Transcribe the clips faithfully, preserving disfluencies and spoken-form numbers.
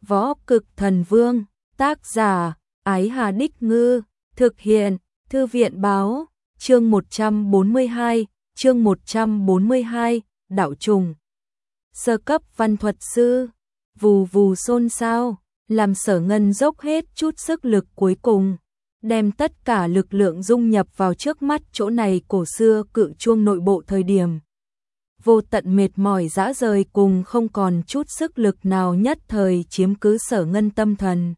Võ Cực Thần Vương, tác giả, Ái Hà Đích Ngư, thực hiện, Thư viện Báo, chương một trăm bốn mươi hai, chương một trăm bốn mươi hai, đạo trùng. Sơ cấp văn thuật sư, vù vù xôn xao, làm Sở Ngân dốc hết chút sức lực cuối cùng, đem tất cả lực lượng dung nhập vào trước mắt chỗ này cổ xưa cự chuông nội bộ thời điểm. Vô tận mệt mỏi dã rời cùng không còn chút sức lực nào nhất thời chiếm cứ Sở Ngân tâm thần.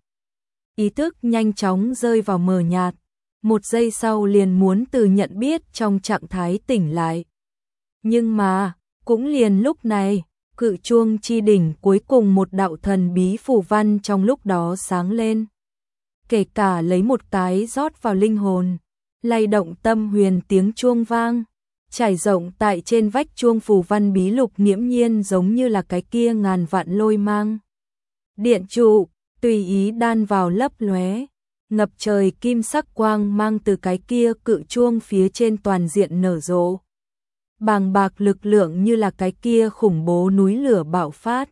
Ý thức nhanh chóng rơi vào mờ nhạt, một giây sau liền muốn từ nhận biết trong trạng thái tỉnh lại. Nhưng mà, cũng liền lúc này, cự chuông chi đỉnh cuối cùng một đạo thần bí phù văn trong lúc đó sáng lên. Kể cả lấy một cái rót vào linh hồn, lay động tâm huyền tiếng chuông vang, trải rộng tại trên vách chuông phù văn bí lục nghiễm nhiên giống như là cái kia ngàn vạn lôi mang. Điện trụ, tùy ý đan vào lấp lóe, ngập trời kim sắc quang mang từ cái kia cự chuông phía trên toàn diện nở rộ. Bàng bạc lực lượng như là cái kia khủng bố núi lửa bạo phát.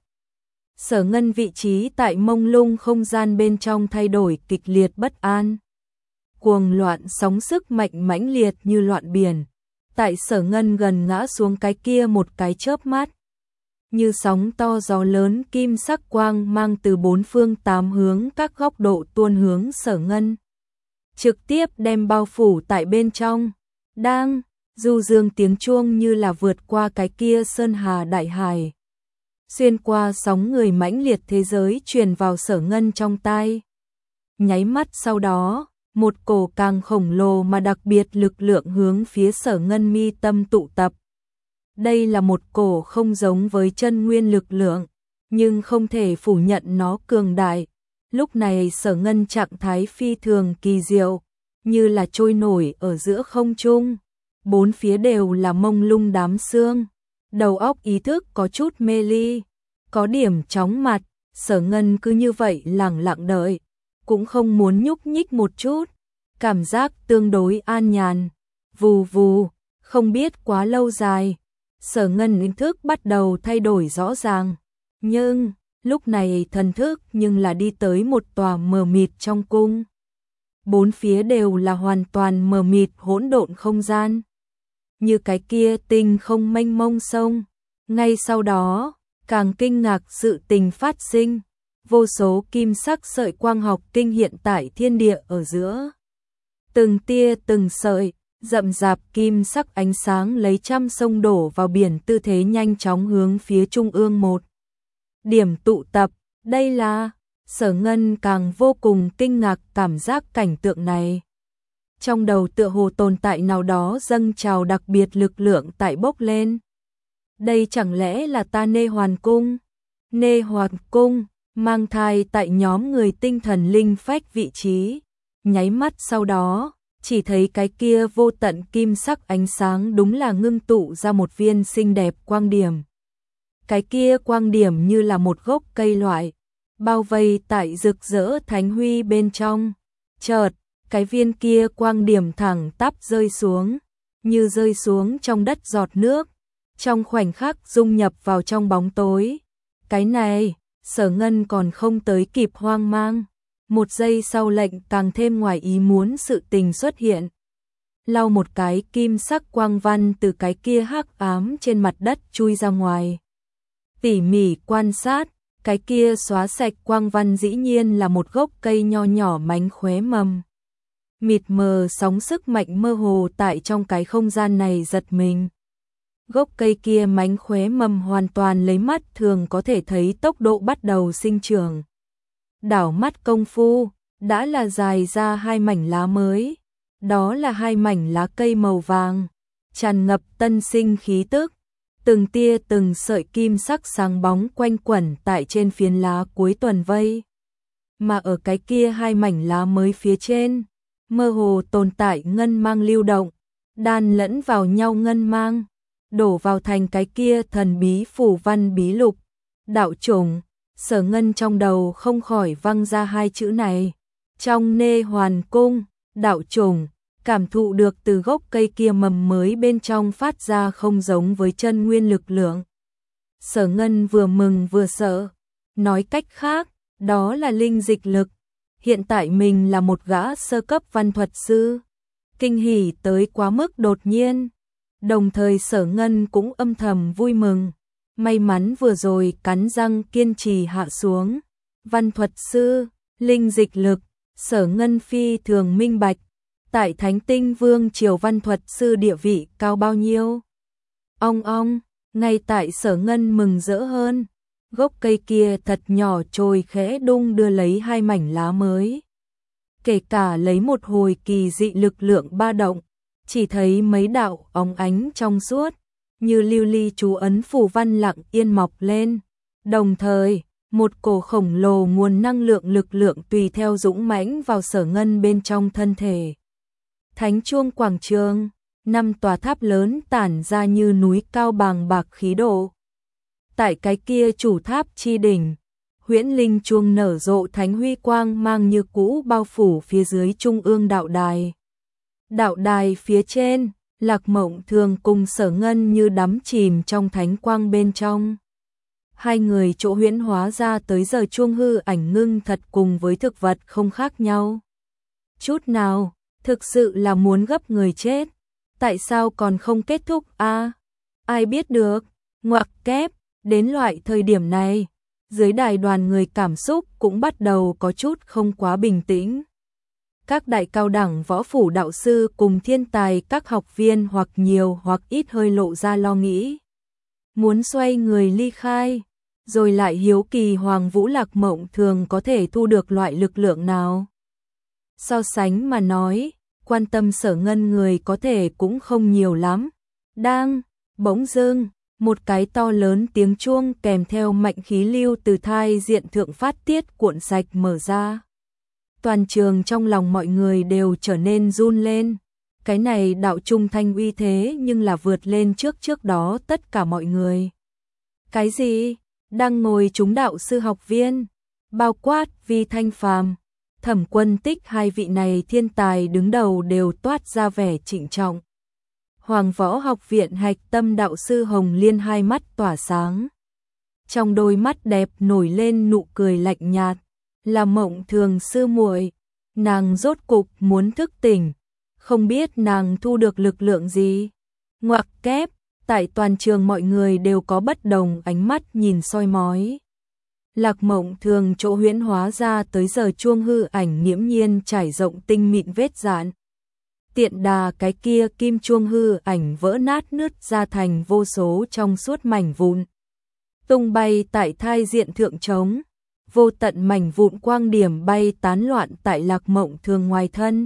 Sở Ngân vị trí tại mông lung không gian bên trong thay đổi kịch liệt bất an. Cuồng loạn sóng sức mạnh mãnh liệt như loạn biển. Tại Sở Ngân gần ngã xuống cái kia một cái chớp mắt. Như sóng to gió lớn kim sắc quang mang từ bốn phương tám hướng các góc độ tuôn hướng Sở Ngân. Trực tiếp đem bao phủ tại bên trong. Đang, du dương tiếng chuông như là vượt qua cái kia sơn hà đại hải. Xuyên qua sóng người mãnh liệt thế giới truyền vào Sở Ngân trong tai. Nháy mắt sau đó, một cổ càng khổng lồ mà đặc biệt lực lượng hướng phía Sở Ngân mi tâm tụ tập. Đây là một cổ không giống với chân nguyên lực lượng, nhưng không thể phủ nhận nó cường đại. Lúc này Sở Ngân trạng thái phi thường kỳ diệu, như là trôi nổi ở giữa không trung. Bốn phía đều là mông lung đám sương. Đầu óc ý thức có chút mê ly, có điểm chóng mặt, Sở Ngân cứ như vậy lặng lặng đợi, cũng không muốn nhúc nhích một chút, cảm giác tương đối an nhàn. Vù vù, không biết quá lâu dài, Sở Ngân ý thức bắt đầu thay đổi rõ ràng, nhưng lúc này thần thức nhưng là đi tới một tòa mờ mịt trong cung. Bốn phía đều là hoàn toàn mờ mịt hỗn độn không gian. Như cái kia tinh không mênh mông sông. Ngay sau đó, càng kinh ngạc sự tình phát sinh, vô số kim sắc sợi quang học kinh hiện tại thiên địa ở giữa. Từng tia từng sợi, rậm rạp kim sắc ánh sáng lấy trăm sông đổ vào biển tư thế nhanh chóng hướng phía trung ương một điểm tụ tập. Đây là, Sở Ngân càng vô cùng kinh ngạc cảm giác cảnh tượng này. Trong đầu tựa hồ tồn tại nào đó dâng trào đặc biệt lực lượng tại bốc lên. Đây chẳng lẽ là ta Nê Hoàn Cung? Nê Hoàn Cung, mang thai tại nhóm người tinh thần linh phách vị trí. Nháy mắt sau đó, chỉ thấy cái kia vô tận kim sắc ánh sáng đúng là ngưng tụ ra một viên xinh đẹp quang điểm. Cái kia quang điểm như là một gốc cây loại, bao vây tại rực rỡ thánh huy bên trong. Chợt, cái viên kia quang điểm thẳng tắp rơi xuống, như rơi xuống trong đất giọt nước, trong khoảnh khắc dung nhập vào trong bóng tối. Cái này, Sở Ngân còn không tới kịp hoang mang, một giây sau lệnh càng thêm ngoài ý muốn sự tình xuất hiện. Lau một cái kim sắc quang văn từ cái kia hắc ám trên mặt đất chui ra ngoài. Tỉ mỉ quan sát, cái kia xóa sạch quang văn dĩ nhiên là một gốc cây nho nhỏ mánh khóe mầm. Mịt mờ sóng sức mạnh mơ hồ tại trong cái không gian này giật mình. Gốc cây kia mánh khóe mầm hoàn toàn lấy mắt thường có thể thấy tốc độ bắt đầu sinh trưởng. Đảo mắt công phu, đã là dài ra hai mảnh lá mới. Đó là hai mảnh lá cây màu vàng, tràn ngập tân sinh khí tức. Từng tia từng sợi kim sắc sáng bóng quanh quẩn tại trên phiến lá cuối tuần vây. Mà ở cái kia hai mảnh lá mới phía trên, mơ hồ tồn tại ngân mang lưu động, đan lẫn vào nhau ngân mang, đổ vào thành cái kia thần bí phù văn bí lục. Đạo trùng, Sở Ngân trong đầu không khỏi văng ra hai chữ này. Trong Nê Hoàn Cung, đạo trùng, cảm thụ được từ gốc cây kia mầm mới bên trong phát ra không giống với chân nguyên lực lượng. Sở Ngân vừa mừng vừa sợ, nói cách khác, đó là linh dịch lực. Hiện tại mình là một gã sơ cấp văn thuật sư. Kinh hỉ tới quá mức đột nhiên. Đồng thời Sở Ngân cũng âm thầm vui mừng. May mắn vừa rồi cắn răng kiên trì hạ xuống. Văn thuật sư, linh dịch lực, Sở Ngân phi thường minh bạch. Tại Thánh Tinh Vương triều văn thuật sư địa vị cao bao nhiêu? Ong ong, ngay tại Sở Ngân mừng rỡ hơn. Gốc cây kia thật nhỏ trồi khẽ đung đưa lấy hai mảnh lá mới. Kể cả lấy một hồi kỳ dị lực lượng ba động, chỉ thấy mấy đạo óng ánh trong suốt, như lưu ly chú ấn phù văn lặng yên mọc lên. Đồng thời, một cổ khổng lồ nguồn năng lượng lực lượng tùy theo dũng mãnh vào Sở Ngân bên trong thân thể. Thánh chuông quảng trường, năm tòa tháp lớn tản ra như núi cao bàng bạc khí độ. Tại cái kia chủ tháp chi đỉnh, huyễn linh chuông nở rộ thánh huy quang mang như cũ bao phủ phía dưới trung ương đạo đài. Đạo đài phía trên, Lạc Mộng Thường cùng Sở Ngân như đắm chìm trong thánh quang bên trong. Hai người chỗ huyễn hóa ra tới giờ chuông hư ảnh ngưng thật cùng với thực vật không khác nhau chút nào, thực sự là muốn gấp người chết. Tại sao còn không kết thúc a? À, ai biết được, ngoặc kép, đến loại thời điểm này, dưới đài đoàn người cảm xúc cũng bắt đầu có chút không quá bình tĩnh. Các đại cao đẳng võ phủ đạo sư cùng thiên tài các học viên hoặc nhiều hoặc ít hơi lộ ra lo nghĩ. Muốn xoay người ly khai, rồi lại hiếu kỳ Hoàng Vũ Lạc Mộng Thường có thể thu được loại lực lượng nào. So sánh mà nói, quan tâm Sở Ngân người có thể cũng không nhiều lắm. Đang, bỗng dưng, một cái to lớn tiếng chuông kèm theo mạnh khí lưu từ thai diện thượng phát tiết cuộn sạch mở ra. Toàn trường trong lòng mọi người đều trở nên run lên. Cái này đạo trung thanh uy thế nhưng là vượt lên trước trước đó tất cả mọi người. Cái gì? Đang ngồi chúng đạo sư học viên, bao quát Vi Thanh Phàm, Thẩm Quân Tích, hai vị này thiên tài đứng đầu đều toát ra vẻ trịnh trọng. Hoàng Võ Học Viện hạch tâm đạo sư Hồng Liên hai mắt tỏa sáng. Trong đôi mắt đẹp nổi lên nụ cười lạnh nhạt, là Mộng Thường sư muội, nàng rốt cục muốn thức tỉnh, không biết nàng thu được lực lượng gì. Ngoặc kép, tại toàn trường mọi người đều có bất đồng ánh mắt nhìn soi mói. Lạc Mộng Thường chỗ huyễn hóa ra tới giờ chuông hư ảnh nghiễm nhiên trải rộng tinh mịn vết dạn. Tiện đà cái kia kim chuông hư ảnh vỡ nát nứt ra thành vô số trong suốt mảnh vụn. Tung bay tại thai diện thượng trống, vô tận mảnh vụn quang điểm bay tán loạn tại Lạc Mộng Thường ngoài thân.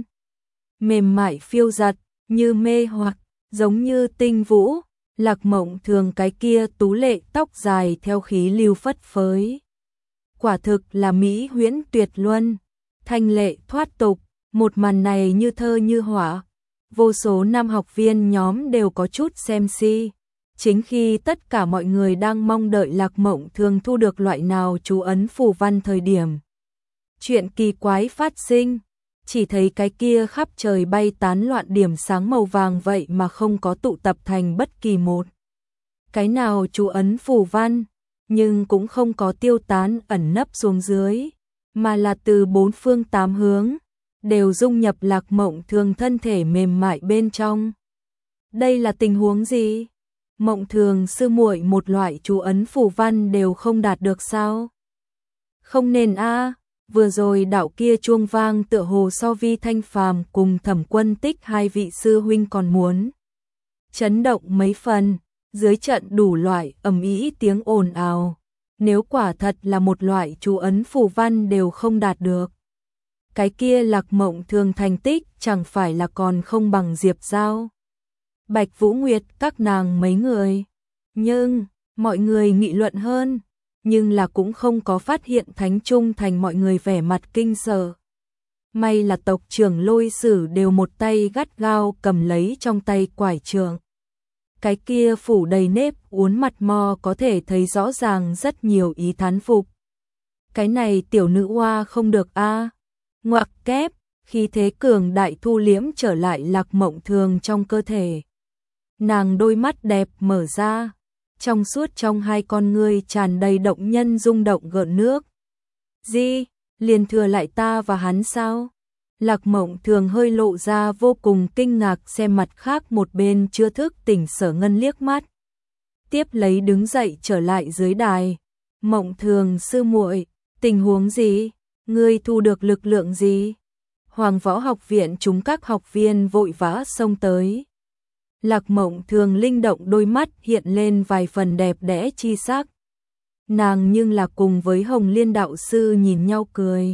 Mềm mại phiêu giật, như mê hoặc, giống như tinh vũ, Lạc Mộng Thường cái kia tú lệ tóc dài theo khí lưu phất phới. Quả thực là mỹ huyễn tuyệt luân, thanh lệ thoát tục, một màn này như thơ như họa. Vô số nam học viên nhóm đều có chút xem si. Chính khi tất cả mọi người đang mong đợi Lạc Mộng Thường thu được loại nào chú ấn phù văn thời điểm. Chuyện kỳ quái phát sinh, chỉ thấy cái kia khắp trời bay tán loạn điểm sáng màu vàng vậy mà không có tụ tập thành bất kỳ một cái nào chú ấn phù văn, nhưng cũng không có tiêu tán ẩn nấp xuống dưới, mà là từ bốn phương tám hướng, đều dung nhập Lạc Mộng Thường thân thể mềm mại bên trong. Đây là tình huống gì? Mộng Thường sư muội một loại chú ấn phù văn đều không đạt được sao? Không nên a, à, vừa rồi đạo kia chuông vang tựa hồ so Vi Thanh Phàm cùng Thẩm Quân Tích hai vị sư huynh còn muốn chấn động mấy phần, dưới trận đủ loại ầm ĩ tiếng ồn ào. Nếu quả thật là một loại chú ấn phù văn đều không đạt được, cái kia Lạc Mộng Thường thành tích chẳng phải là còn không bằng Diệp Giao, Bạch Vũ Nguyệt các nàng mấy người. Nhưng, mọi người nghị luận hơn, nhưng là cũng không có phát hiện Thánh Trung thành mọi người vẻ mặt kinh sợ. May là tộc trưởng Lôi Sử đều một tay gắt gao cầm lấy trong tay quải trượng. Cái kia phủ đầy nếp uốn mặt mò có thể thấy rõ ràng rất nhiều ý thán phục. Cái này tiểu nữ oa không được a. À. Ngoặc kép, khi thế cường đại thu liễm trở lại Lạc Mộng Thường trong cơ thể. Nàng đôi mắt đẹp mở ra, trong suốt trong hai con ngươi tràn đầy động nhân rung động gợn nước. Gì, liền thừa lại ta và hắn sao? Lạc Mộng Thường hơi lộ ra vô cùng kinh ngạc, xem mặt khác một bên chưa thức tỉnh Sở Ngân liếc mắt. Tiếp lấy đứng dậy trở lại dưới đài. Mộng Thường sư muội, tình huống gì? Ngươi thu được lực lượng gì? Hoàng Võ Học Viện chúng các học viên vội vã xông tới. Lạc Mộng Thường linh động đôi mắt hiện lên vài phần đẹp đẽ chi sắc. Nàng nhưng là cùng với Hồng Liên đạo sư nhìn nhau cười.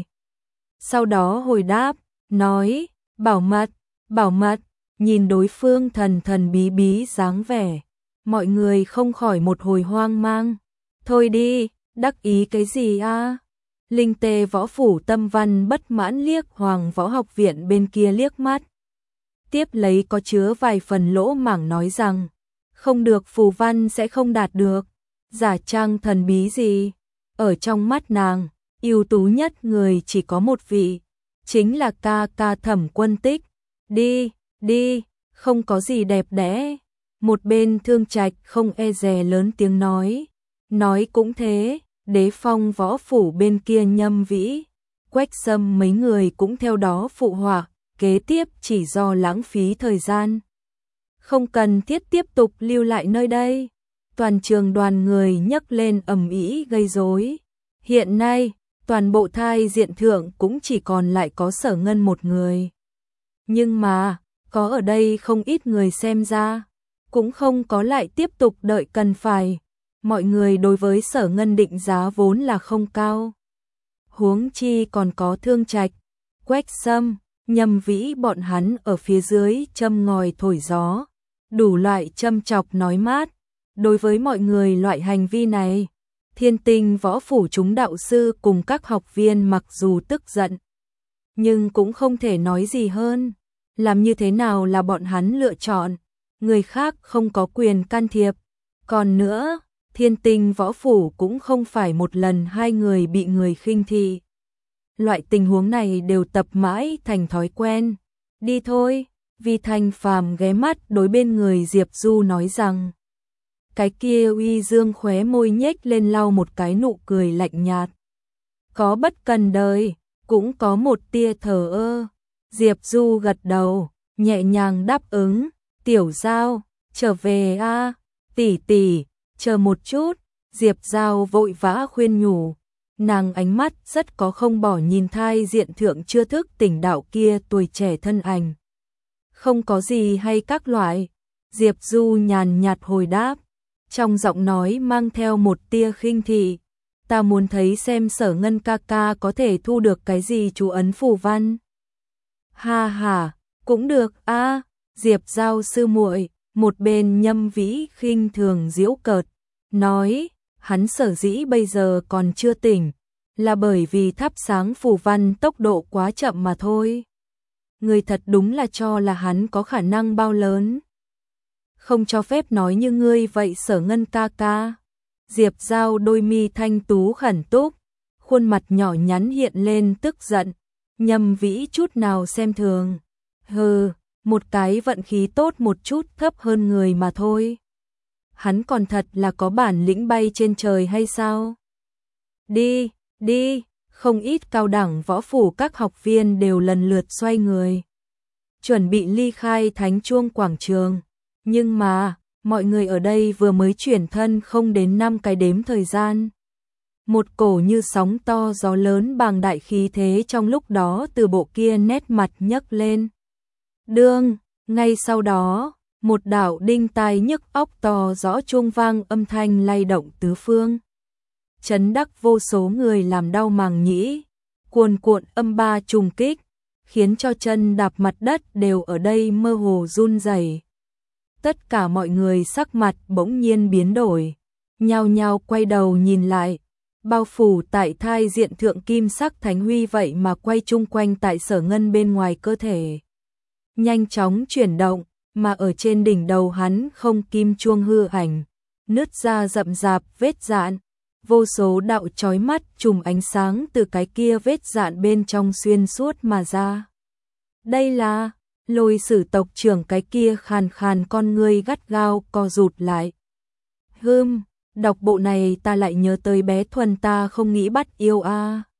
Sau đó hồi đáp, nói, bảo mật, bảo mật, nhìn đối phương thần thần bí bí dáng vẻ. Mọi người không khỏi một hồi hoang mang. Thôi đi, đắc ý cái gì a? Linh Tê Võ Phủ Tâm Văn bất mãn liếc Hoàng Võ Học Viện bên kia liếc mắt. Tiếp lấy có chứa vài phần lỗ mảng nói rằng, không được, phù văn sẽ không đạt được. Giả trang thần bí gì? Ở trong mắt nàng, ưu tú nhất người chỉ có một vị, chính là ca ca Thẩm Quân Tích. Đi, đi, không có gì đẹp đẽ. Một bên Thương Trạch không e dè lớn tiếng nói. Nói cũng thế, Đế Phong Võ Phủ bên kia Nhâm Vĩ, Quách Sâm mấy người cũng theo đó phụ họa, kế tiếp chỉ do lãng phí thời gian. Không cần thiết tiếp tục lưu lại nơi đây. Toàn trường đoàn người nhấc lên ầm ĩ gây rối. Hiện nay, toàn bộ thai diện thượng cũng chỉ còn lại có Sở Ngân một người. Nhưng mà, có ở đây không ít người xem ra, cũng không có lại tiếp tục đợi cần phải. Mọi người đối với Sở Ngân định giá vốn là không cao. Huống chi còn có Thương Trạch, Quách Sâm, Nhâm Vĩ bọn hắn ở phía dưới châm ngòi thổi gió, đủ loại châm chọc nói mát. Đối với mọi người loại hành vi này, Thiên Tinh Võ Phủ chúng đạo sư cùng các học viên mặc dù tức giận, nhưng cũng không thể nói gì hơn. Làm như thế nào là bọn hắn lựa chọn, người khác không có quyền can thiệp. Còn nữa, Thiên Tinh Võ Phủ cũng không phải một lần hai người bị người khinh thị. Loại tình huống này đều tập mãi thành thói quen. Đi thôi, Vi Thanh Phàm ghé mắt đối bên người Diệp Du nói rằng. Cái kia Uy Dương khóe môi nhếch lên lau một cái nụ cười lạnh nhạt. Có bất cần đời, cũng có một tia thờ ơ. Diệp Du gật đầu, nhẹ nhàng đáp ứng. Tiểu Giao, trở về a, tỷ tỷ, chờ một chút. Diệp Giao vội vã khuyên nhủ. Nàng ánh mắt rất có không bỏ nhìn thai diện thượng chưa thức tỉnh đạo kia tuổi trẻ thân ảnh. Không có gì hay các loại. Diệp Du nhàn nhạt hồi đáp, trong giọng nói mang theo một tia khinh thị. Ta muốn thấy xem Sở Ngân ca ca có thể thu được cái gì chú ấn phù văn. Ha ha, cũng được a. Diệp Giao sư muội, một bên Nhâm Vĩ khinh thường giễu cợt, nói, hắn sở dĩ bây giờ còn chưa tỉnh, là bởi vì thắp sáng phù văn tốc độ quá chậm mà thôi. Người thật đúng là cho là hắn có khả năng bao lớn. Không cho phép nói như ngươi vậy Sở Ngân ca ca. Diệp Giao đôi mi thanh tú khẩn túc, khuôn mặt nhỏ nhắn hiện lên tức giận. Nhâm Vĩ chút nào xem thường. Hừ, một cái vận khí tốt một chút thấp hơn người mà thôi. Hắn còn thật là có bản lĩnh bay trên trời hay sao? Đi, đi, không ít cao đẳng võ phủ các học viên đều lần lượt xoay người. Chuẩn bị ly khai Thánh Chuông quảng trường. Nhưng mà, mọi người ở đây vừa mới chuyển thân không đến năm cái đếm thời gian. Một cổ như sóng to gió lớn bàng đại khí thế trong lúc đó từ bộ kia nét mặt nhấc lên. Đương, ngay sau đó, một đạo đinh tai nhức óc to rõ chuông vang âm thanh lay động tứ phương. Chấn đắc vô số người làm đau màng nhĩ, cuồn cuộn âm ba trùng kích, khiến cho chân đạp mặt đất đều ở đây mơ hồ run rẩy. Tất cả mọi người sắc mặt bỗng nhiên biến đổi, nhao nhao quay đầu nhìn lại, bao phủ tại thai diện thượng kim sắc thánh huy vậy mà quay chung quanh tại Sở Ngân bên ngoài cơ thể. Nhanh chóng chuyển động, mà ở trên đỉnh đầu hắn không kim chuông hư ảnh, nứt ra rậm rạp vết dạn, vô số đạo chói mắt chùm ánh sáng từ cái kia vết dạn bên trong xuyên suốt mà ra. Đây là Lôi Sử tộc trưởng, cái kia khàn khàn con ngươi gắt gao co rụt lại. Hừm, đọc bộ này ta lại nhớ tới bé Thuần ta không nghĩ bắt yêu a.